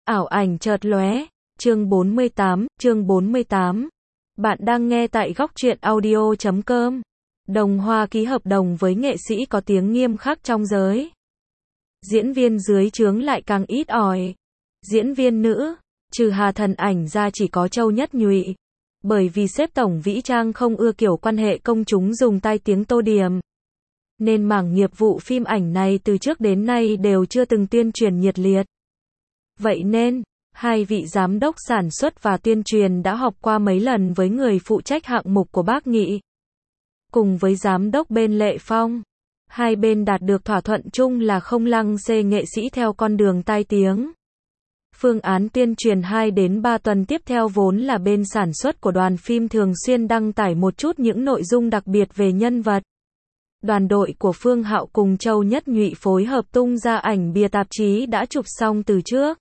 Ảo ảnh chợt lóe, chương 48. Bạn đang nghe tại góc truyện audio.com. Đồng Hoa ký hợp đồng với nghệ sĩ có tiếng nghiêm khắc trong giới. Diễn viên dưới trướng lại càng ít ỏi. Diễn viên nữ, trừ Hà Thần Ảnh ra chỉ có Châu Nhất Nhụy. Bởi vì sếp tổng Vĩ Trang không ưa kiểu quan hệ công chúng dùng tai tiếng tô điểm. Nên mảng nghiệp vụ phim ảnh này từ trước đến nay đều chưa từng tuyên truyền nhiệt liệt. Vậy nên, hai vị giám đốc sản xuất và tuyên truyền đã họp qua mấy lần với người phụ trách hạng mục của Bác Nghị. Cùng với giám đốc bên Lệ Phong, hai bên đạt được thỏa thuận chung là không lăng xê nghệ sĩ theo con đường tai tiếng. Phương án tuyên truyền 2 đến 3 tuần tiếp theo vốn là bên sản xuất của đoàn phim thường xuyên đăng tải một chút những nội dung đặc biệt về nhân vật. Đoàn đội của Phương Hạo cùng Châu Nhất Nhụy phối hợp tung ra ảnh bìa tạp chí đã chụp xong từ trước.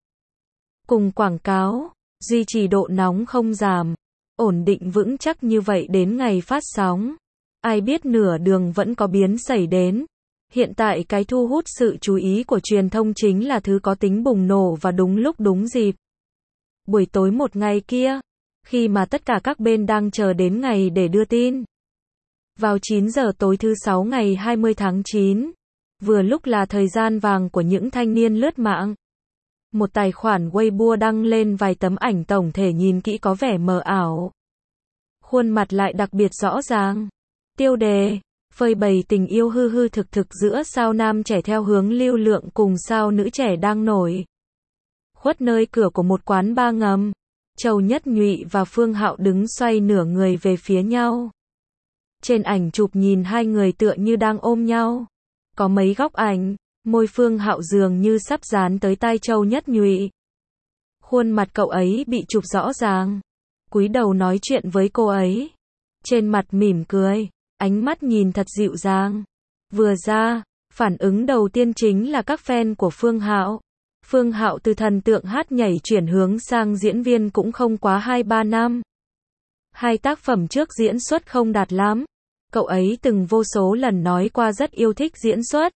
Cùng quảng cáo, duy trì độ nóng không giảm, ổn định vững chắc như vậy đến ngày phát sóng. Ai biết nửa đường vẫn có biến xảy đến. Hiện tại cái thu hút sự chú ý của truyền thông chính là thứ có tính bùng nổ và đúng lúc đúng dịp. Buổi tối một ngày kia, khi mà tất cả các bên đang chờ đến ngày để đưa tin. Vào 9 giờ tối thứ 6 ngày 20 tháng 9, vừa lúc là thời gian vàng của những thanh niên lướt mạng. Một tài khoản Weibo đăng lên vài tấm ảnh tổng thể nhìn kỹ có vẻ mờ ảo. Khuôn mặt lại đặc biệt rõ ràng. Tiêu đề, phơi bày tình yêu hư hư thực thực giữa sao nam trẻ theo hướng lưu lượng cùng sao nữ trẻ đang nổi. Khuất nơi cửa của một quán bar ngầm, Châu Nhất Nhụy và Phương Hạo đứng xoay nửa người về phía nhau. Trên ảnh chụp nhìn hai người tựa như đang ôm nhau. Có mấy góc ảnh, môi Phương Hạo dường như sắp dán tới tai Châu Nhất Nhụy. Khuôn mặt cậu ấy bị chụp rõ ràng. Cúi đầu nói chuyện với cô ấy. Trên mặt mỉm cười, ánh mắt nhìn thật dịu dàng. Vừa ra, phản ứng đầu tiên chính là các fan của Phương Hạo. Phương Hạo từ thần tượng hát nhảy chuyển hướng sang diễn viên cũng không quá 2-3 năm. Hai tác phẩm trước diễn xuất không đạt lắm. Cậu ấy từng vô số lần nói qua rất yêu thích diễn xuất.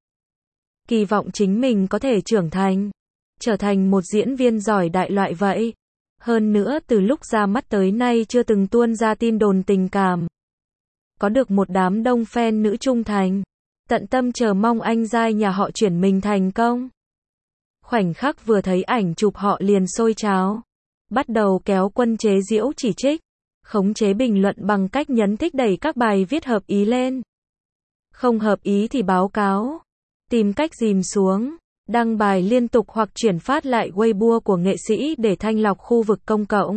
Kỳ vọng chính mình có thể trưởng thành, trở thành một diễn viên giỏi đại loại vậy. Hơn nữa từ lúc ra mắt tới nay chưa từng tuôn ra tin đồn tình cảm. Có được một đám đông fan nữ trung thành, tận tâm chờ mong anh giai nhà họ chuyển mình thành công. Khoảnh khắc vừa thấy ảnh chụp họ liền sôi trào. Bắt đầu kéo quân chế giễu chỉ trích, khống chế bình luận bằng cách nhấn thích đẩy các bài viết hợp ý lên. Không hợp ý thì báo cáo. Tìm cách dìm xuống, đăng bài liên tục hoặc chuyển phát lại Weibo của nghệ sĩ để thanh lọc khu vực công cộng.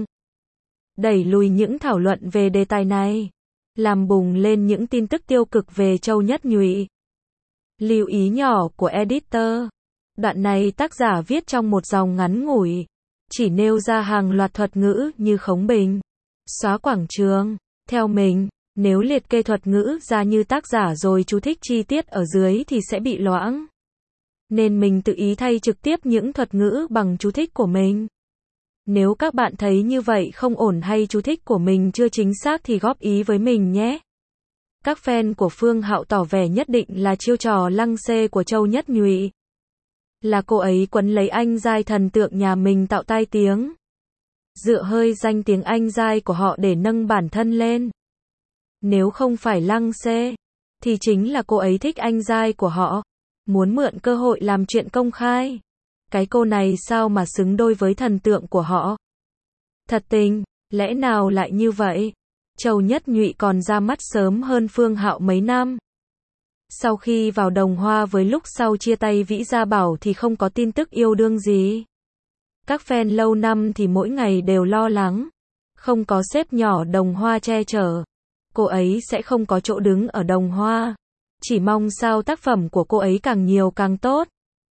Đẩy lùi những thảo luận về đề tài này. Làm bùng lên những tin tức tiêu cực về Châu Nhất Nhụy. Lưu ý nhỏ của editor. Đoạn này tác giả viết trong một dòng ngắn ngủi. Chỉ nêu ra hàng loạt thuật ngữ như khống bình, xóa quảng trường. Theo mình, nếu liệt kê thuật ngữ ra như tác giả rồi chú thích chi tiết ở dưới thì sẽ bị loãng. Nên mình tự ý thay trực tiếp những thuật ngữ bằng chú thích của mình. Nếu các bạn thấy như vậy không ổn hay chú thích của mình chưa chính xác thì góp ý với mình nhé. Các fan của Phương Hạo tỏ vẻ nhất định là chiêu trò lăng xê của Châu Nhất Nhụy. Là cô ấy quấn lấy anh giai thần tượng nhà mình tạo tai tiếng. Dựa hơi danh tiếng anh giai của họ để nâng bản thân lên. Nếu không phải lăng xê, thì chính là cô ấy thích anh giai của họ. Muốn mượn cơ hội làm chuyện công khai. Cái cô này sao mà xứng đôi với thần tượng của họ. Thật tình, lẽ nào lại như vậy? Châu Nhất Nhụy còn ra mắt sớm hơn Phương Hạo mấy năm. Sau khi vào Đồng Hoa với lúc sau chia tay Vĩ Gia Bảo thì không có tin tức yêu đương gì. Các fan lâu năm thì mỗi ngày đều lo lắng. Không có sếp nhỏ Đồng Hoa che chở. Cô ấy sẽ không có chỗ đứng ở Đồng Hoa. Chỉ mong sao tác phẩm của cô ấy càng nhiều càng tốt.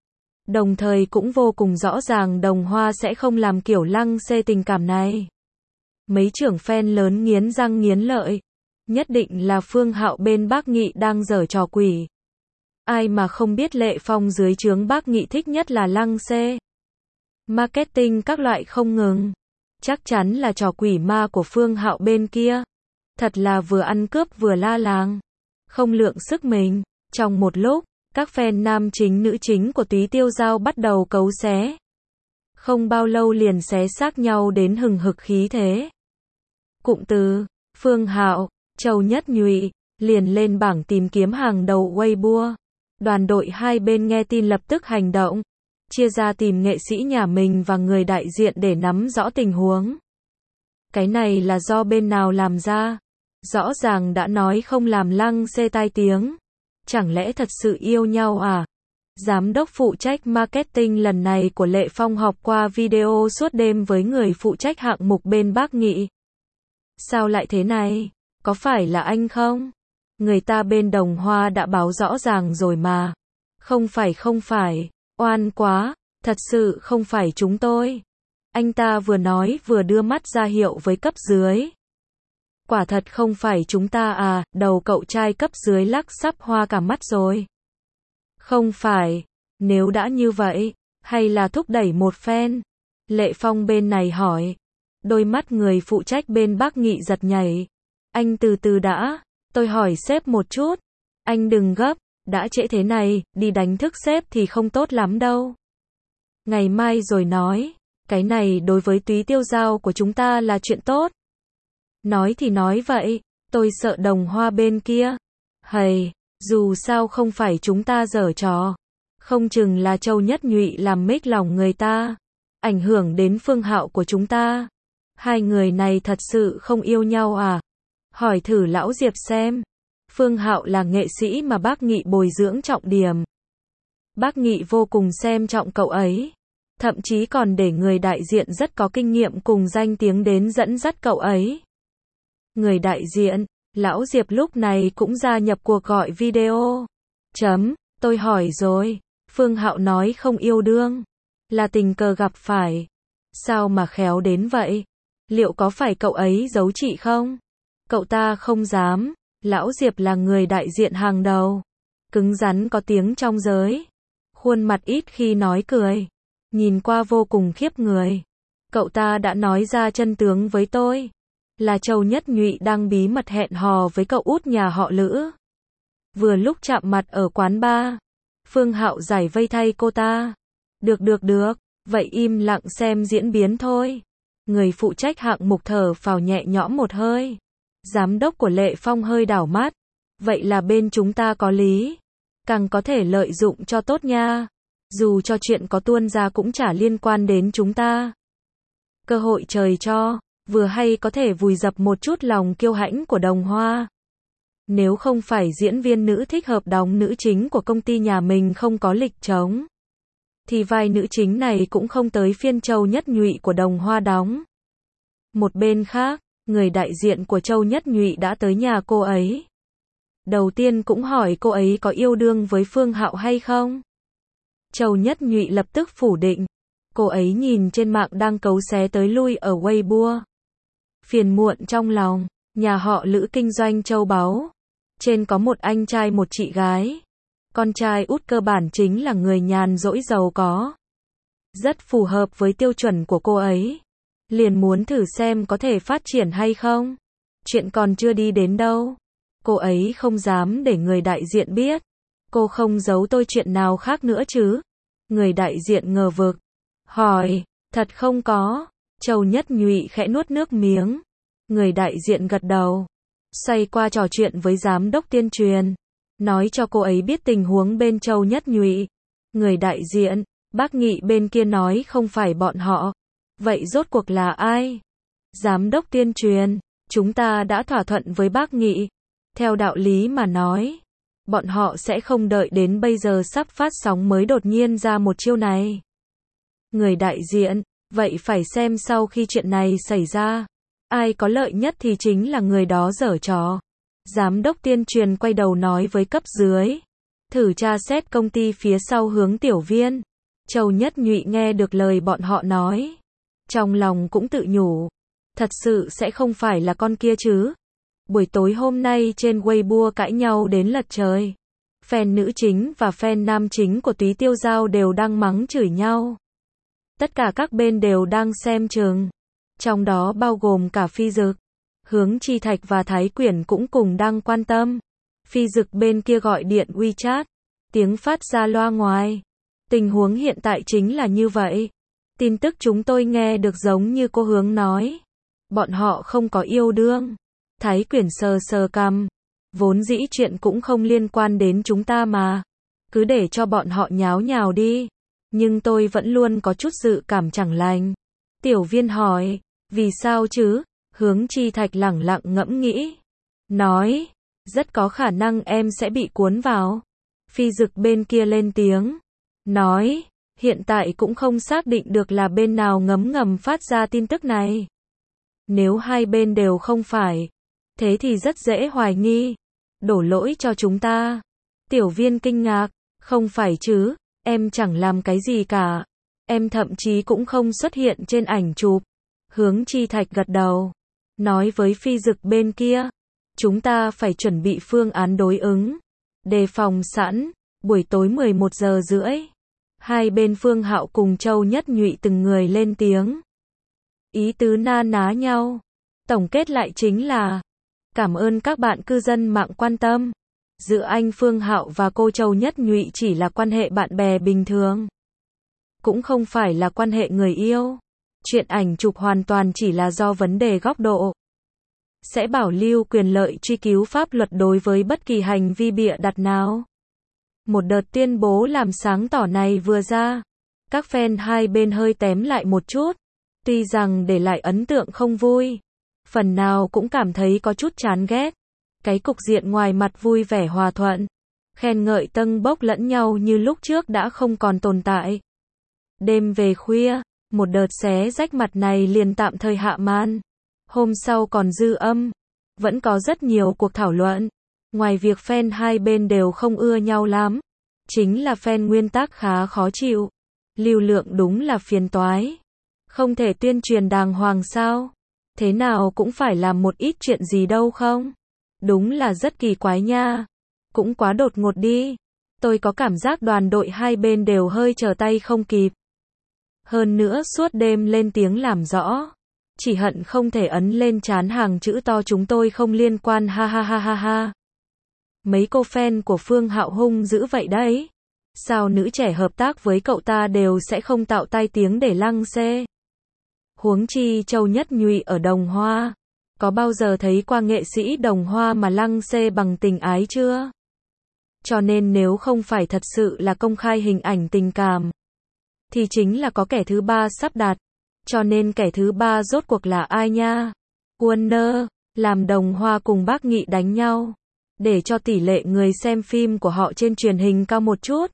Đồng thời cũng vô cùng rõ ràng Đồng Hoa sẽ không làm kiểu lăng xê tình cảm này. Mấy trưởng fan lớn nghiến răng nghiến lợi. Nhất định là Phương Hạo bên Bác Nghị đang giở trò quỷ. Ai mà không biết Lệ Phong dưới trướng Bác Nghị thích nhất là lăng xê. Marketing các loại không ngừng. Chắc chắn là trò quỷ ma của Phương Hạo bên kia. Thật là vừa ăn cướp vừa la làng. Không lượng sức mình. Trong một lúc, các fan nam chính nữ chính của Túy Tiêu Dao bắt đầu cấu xé. Không bao lâu liền xé xác nhau đến hừng hực khí thế. Cụm từ, Phương Hạo, Châu Nhất Nhụy, liền lên bảng tìm kiếm hàng đầu Weibo. Đoàn đội hai bên nghe tin lập tức hành động, chia ra tìm nghệ sĩ nhà mình và người đại diện để nắm rõ tình huống. Cái này là do bên nào làm ra? Rõ ràng đã nói không làm lăng xê tai tiếng. Chẳng lẽ thật sự yêu nhau à? Giám đốc phụ trách marketing lần này của Lệ Phong họp qua video suốt đêm với người phụ trách hạng mục bên Bác Nghị. Sao lại thế này? Có phải là anh không? Người ta bên Đồng Hoa đã báo rõ ràng rồi mà. Không phải, oan quá, thật sự không phải chúng tôi. Anh ta vừa nói vừa đưa mắt ra hiệu với cấp dưới. Quả thật không phải chúng ta à, đầu cậu trai cấp dưới lắc sắp hoa cả mắt rồi. Không phải, nếu đã như vậy, hay là thúc đẩy một phen? Lệ Phong bên này hỏi. Đôi mắt người phụ trách bên Bác Nghị giật nhảy. Anh từ từ đã, tôi hỏi sếp một chút. Anh đừng gấp, đã trễ thế này, đi đánh thức sếp thì không tốt lắm đâu. Ngày mai rồi nói, cái này đối với túy tiêu dao của chúng ta là chuyện tốt. Nói thì nói vậy, tôi sợ Đồng Hoa bên kia. Hầy, dù sao không phải chúng ta giở trò. Không chừng là Châu Nhất Nhụy làm mếch lòng người ta. Ảnh hưởng đến Phương Hạo của chúng ta. Hai người này thật sự không yêu nhau à? Hỏi thử lão Diệp xem. Phương Hạo là nghệ sĩ mà Bác Nghị bồi dưỡng trọng điểm. Bác Nghị vô cùng xem trọng cậu ấy. Thậm chí còn để người đại diện rất có kinh nghiệm cùng danh tiếng đến dẫn dắt cậu ấy. Người đại diện, lão Diệp lúc này cũng gia nhập cuộc gọi video. Tôi hỏi rồi. Phương Hạo nói không yêu đương. Là tình cờ gặp phải. Sao mà khéo đến vậy? Liệu có phải cậu ấy giấu chị không? Cậu ta không dám. Lão Diệp là người đại diện hàng đầu. Cứng rắn có tiếng trong giới. Khuôn mặt ít khi nói cười. Nhìn qua vô cùng khiếp người. Cậu ta đã nói ra chân tướng với tôi. Là Châu Nhất Nhụy đang bí mật hẹn hò với cậu út nhà họ Lữ. Vừa lúc chạm mặt ở quán bar. Phương Hạo giải vây thay cô ta. Được, vậy im lặng xem diễn biến thôi. Người phụ trách hạng mục thở phào nhẹ nhõm một hơi. Giám đốc của Lệ Phong hơi đảo mắt. Vậy là bên chúng ta có lý. Càng có thể lợi dụng cho tốt nha. Dù cho chuyện có tuôn ra cũng chả liên quan đến chúng ta. Cơ hội trời cho, vừa hay có thể vùi dập một chút lòng kiêu hãnh của Đồng Hoa. Nếu không phải diễn viên nữ thích hợp đóng nữ chính của công ty nhà mình không có lịch trống, thì vai nữ chính này cũng không tới phiên Châu Nhất Nhụy của Đồng Hoa đóng. Một bên khác, người đại diện của Châu Nhất Nhụy đã tới nhà cô ấy. Đầu tiên cũng hỏi cô ấy có yêu đương với Phương Hạo hay không. Châu Nhất Nhụy lập tức phủ định. Cô ấy nhìn trên mạng đang cấu xé tới lui ở Weibo. Phiền muộn trong lòng, nhà họ Lữ kinh doanh châu báu. Trên có một anh trai một chị gái. Con trai út cơ bản chính là người nhàn rỗi giàu có. Rất phù hợp với tiêu chuẩn của cô ấy. Liền muốn thử xem có thể phát triển hay không. Chuyện còn chưa đi đến đâu. Cô ấy không dám để người đại diện biết. Cô không giấu tôi chuyện nào khác nữa chứ? Người đại diện ngờ vực. Hỏi, thật không có. Châu Nhất Nhụy khẽ nuốt nước miếng. Người đại diện gật đầu. Xoay qua trò chuyện với giám đốc tuyên truyền. Nói cho cô ấy biết tình huống bên Châu Nhất Nhụy. Người đại diện, Bác Nghị bên kia nói không phải bọn họ. Vậy rốt cuộc là ai? Giám đốc tuyên truyền, chúng ta đã thỏa thuận với Bác Nghị. Theo đạo lý mà nói, bọn họ sẽ không đợi đến bây giờ sắp phát sóng mới đột nhiên ra một chiêu này. Người đại diện, vậy phải xem sau khi chuyện này xảy ra, ai có lợi nhất thì chính là người đó giở trò. Giám đốc tuyên truyền quay đầu nói với cấp dưới. Thử tra xét công ty phía sau hướng Tiểu Viên. Châu Nhất Nhụy nghe được lời bọn họ nói. Trong lòng cũng tự nhủ. Thật sự sẽ không phải là con kia chứ. Buổi tối hôm nay trên Weibo cãi nhau đến lật trời. Fan nữ chính và fan nam chính của Túy Tiêu Dao đều đang mắng chửi nhau. Tất cả các bên đều đang xem chừng. Trong đó bao gồm cả Phi Dực. Hướng Chi Thạch và Thái Quyển cũng cùng đang quan tâm. Phi Dực bên kia gọi điện WeChat. Tiếng phát ra loa ngoài. Tình huống hiện tại chính là như vậy. Tin tức chúng tôi nghe được giống như cô Hướng nói. Bọn họ không có yêu đương. Thái Quyển sờ sờ cằm. Vốn dĩ chuyện cũng không liên quan đến chúng ta mà. Cứ để cho bọn họ nháo nhào đi. Nhưng tôi vẫn luôn có chút dự cảm chẳng lành. Tiểu Viên hỏi, vì sao chứ? Hướng Chi Thạch lẳng lặng ngẫm nghĩ. Nói, rất có khả năng em sẽ bị cuốn vào. Phi Dực bên kia lên tiếng. Nói, hiện tại cũng không xác định được là bên nào ngấm ngầm phát ra tin tức này. Nếu hai bên đều không phải, thế thì rất dễ hoài nghi. Đổ lỗi cho chúng ta. Tiểu Viên kinh ngạc, không phải chứ, em chẳng làm cái gì cả. Em thậm chí cũng không xuất hiện trên ảnh chụp. Hướng Chi Thạch gật đầu. Nói với Phi Dực bên kia. Chúng ta phải chuẩn bị phương án đối ứng. Đề phòng sẵn. Buổi tối 11 giờ rưỡi. Hai bên Phương Hạo cùng Châu Nhất Nhụy từng người lên tiếng. Ý tứ na ná nhau. Tổng kết lại chính là. Cảm ơn các bạn cư dân mạng quan tâm. Giữa anh Phương Hạo và cô Châu Nhất Nhụy chỉ là quan hệ bạn bè bình thường. Cũng không phải là quan hệ người yêu. Chuyện ảnh chụp hoàn toàn chỉ là do vấn đề góc độ. Sẽ bảo lưu quyền lợi truy cứu pháp luật đối với bất kỳ hành vi bịa đặt nào. Một đợt tuyên bố làm sáng tỏ này vừa ra. Các fan hai bên hơi tém lại một chút. Tuy rằng để lại ấn tượng không vui. Phần nào cũng cảm thấy có chút chán ghét. Cái cục diện ngoài mặt vui vẻ hòa thuận. Khen ngợi tâng bốc lẫn nhau như lúc trước đã không còn tồn tại. Đêm về khuya, một đợt xé rách mặt này liền tạm thời hạ màn. Hôm sau còn dư âm. Vẫn có rất nhiều cuộc thảo luận. Ngoài việc fan hai bên đều không ưa nhau lắm. Chính là fan nguyên tắc khá khó chịu. Lưu lượng đúng là phiền toái. Không thể tuyên truyền đàng hoàng sao? Thế nào cũng phải làm một ít chuyện gì đâu không? Đúng là rất kỳ quái nha. Cũng quá đột ngột đi. Tôi có cảm giác đoàn đội hai bên đều hơi trở tay không kịp. Hơn nữa suốt đêm lên tiếng làm rõ. Chỉ hận không thể ấn lên trán hàng chữ to chúng tôi không liên quan ha ha ha ha ha. Mấy cô fan của Phương Hạo hung dữ vậy đấy. Sao nữ trẻ hợp tác với cậu ta đều sẽ không tạo tai tiếng để lăng xê. Huống chi Châu Nhất Nhụy ở Đồng Hoa. Có bao giờ thấy qua nghệ sĩ Đồng Hoa mà lăng xê bằng tình ái chưa? Cho nên nếu không phải thật sự là công khai hình ảnh tình cảm, thì chính là có kẻ thứ ba sắp đặt. Cho nên kẻ thứ ba rốt cuộc là ai nha? Warner, làm Đồng Hoa cùng Bác Nghị đánh nhau. Để cho tỷ lệ người xem phim của họ trên truyền hình cao một chút.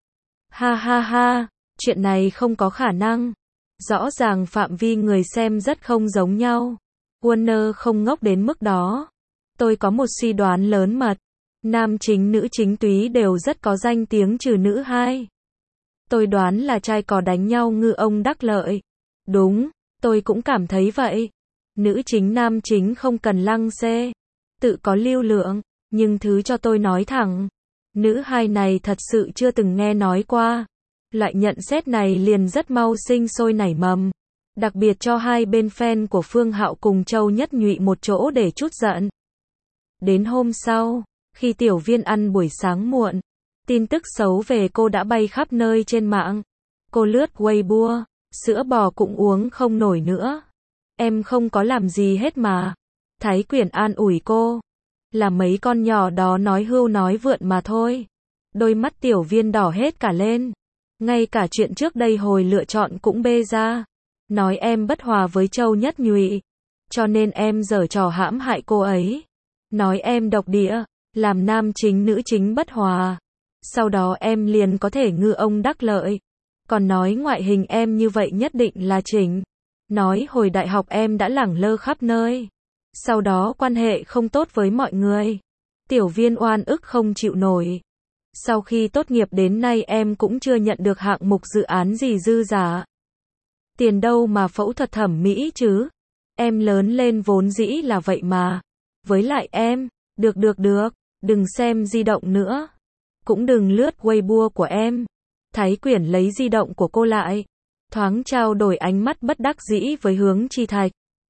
Ha ha ha, chuyện này không có khả năng. Rõ ràng phạm vi người xem rất không giống nhau. Warner không ngốc đến mức đó. Tôi có một suy đoán lớn mật. Nam chính nữ chính túy đều rất có danh tiếng trừ nữ hai. Tôi đoán là trai cò đánh nhau ngư ông đắc lợi. Đúng, tôi cũng cảm thấy vậy. Nữ chính nam chính không cần lăng xê. Tự có lưu lượng. Nhưng thứ cho tôi nói thẳng. Nữ hai này thật sự chưa từng nghe nói qua. Loại nhận xét này liền rất mau sinh sôi nảy mầm. Đặc biệt cho hai bên fan của Phương Hạo cùng Châu Nhất Nhụy một chỗ để chút giận. Đến hôm sau, khi Tiểu Viên ăn buổi sáng muộn, tin tức xấu về cô đã bay khắp nơi trên mạng. Cô lướt Weibo, sữa bò cũng uống không nổi nữa. Em không có làm gì hết mà. Thái Quyển an ủi cô. Là mấy con nhỏ đó nói hưu nói vượn mà thôi. Đôi mắt Tiểu Viên đỏ hết cả lên. Ngay cả chuyện trước đây hồi lựa chọn cũng bê ra. Nói em bất hòa với Châu Nhất Nhụy. Cho nên em giở trò hãm hại cô ấy. Nói em độc địa, làm nam chính nữ chính bất hòa. Sau đó em liền có thể ngư ông đắc lợi. Còn nói ngoại hình em như vậy nhất định là chỉnh. Nói hồi đại học em đã lẳng lơ khắp nơi. Sau đó quan hệ không tốt với mọi người. Tiểu Viên oan ức không chịu nổi. Sau khi tốt nghiệp đến nay em cũng chưa nhận được hạng mục dự án gì dư giả. Tiền đâu mà phẫu thuật thẩm mỹ chứ. Em lớn lên vốn dĩ là vậy mà. Với lại em, được, đừng xem di động nữa. Cũng đừng lướt Weibo của em. Thái Quyển lấy di động của cô lại. Thoáng trao đổi ánh mắt bất đắc dĩ với Hướng Chi Thạch.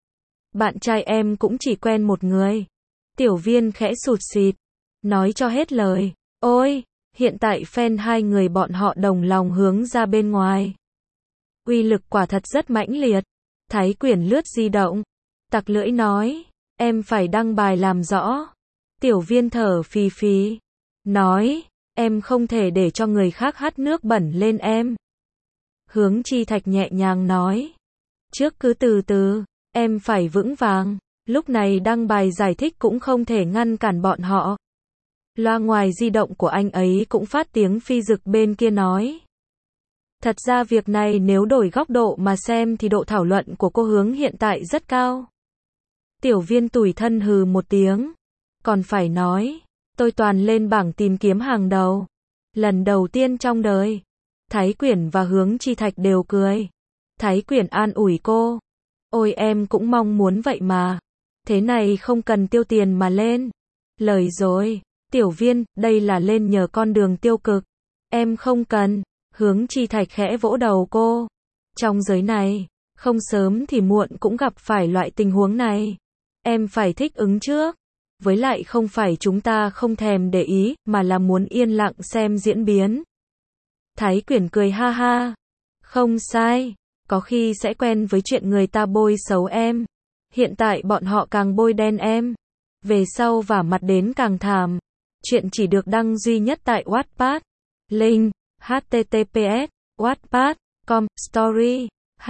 Bạn trai em cũng chỉ quen một người. Tiểu Viên khẽ sụt sịt. Nói cho hết lời. Ôi, hiện tại fan hai người bọn họ đồng lòng hướng ra bên ngoài. Uy lực quả thật rất mãnh liệt. Thái Quyển lướt di động, tặc lưỡi nói, em phải đăng bài làm rõ. Tiểu Viên thở phì phì, nói, em không thể để cho người khác hắt nước bẩn lên em. Hướng Chi Thạch nhẹ nhàng nói, trước cứ từ từ, em phải vững vàng, lúc này đăng bài giải thích cũng không thể ngăn cản bọn họ. Loa ngoài di động của anh ấy cũng phát tiếng phi dực bên kia nói. Thật ra việc này nếu đổi góc độ mà xem thì độ thảo luận của cô Hướng hiện tại rất cao. Tiểu Viên tủi thân hừ một tiếng. Còn phải nói, tôi toàn lên bảng tìm kiếm hàng đầu. Lần đầu tiên trong đời. Thái Quyển và Hướng Chi Thạch đều cười. Thái Quyển an ủi cô. Ôi em cũng mong muốn vậy mà. Thế này không cần tiêu tiền mà lên. Lời rồi. Tiểu Viên, đây là lên nhờ con đường tiêu cực. Em không cần. Hướng Chi Thạch khẽ vỗ đầu cô. Trong giới này, không sớm thì muộn cũng gặp phải loại tình huống này. Em phải thích ứng trước. Với lại không phải chúng ta không thèm để ý, mà là muốn yên lặng xem diễn biến. Thái Quyển cười ha ha. Không sai. Có khi sẽ quen với chuyện người ta bôi xấu em. Hiện tại bọn họ càng bôi đen em. Về sau vả mặt đến càng thảm. Chuyện chỉ được đăng duy nhất tại Wattpad. Link https wattpad.com story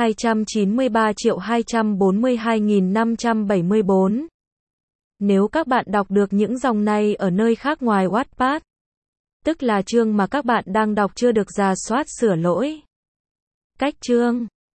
293.242.574. Nếu các bạn đọc được những dòng này ở nơi khác ngoài Wattpad, tức là chương mà các bạn đang đọc chưa được rà soát sửa lỗi. Cách chương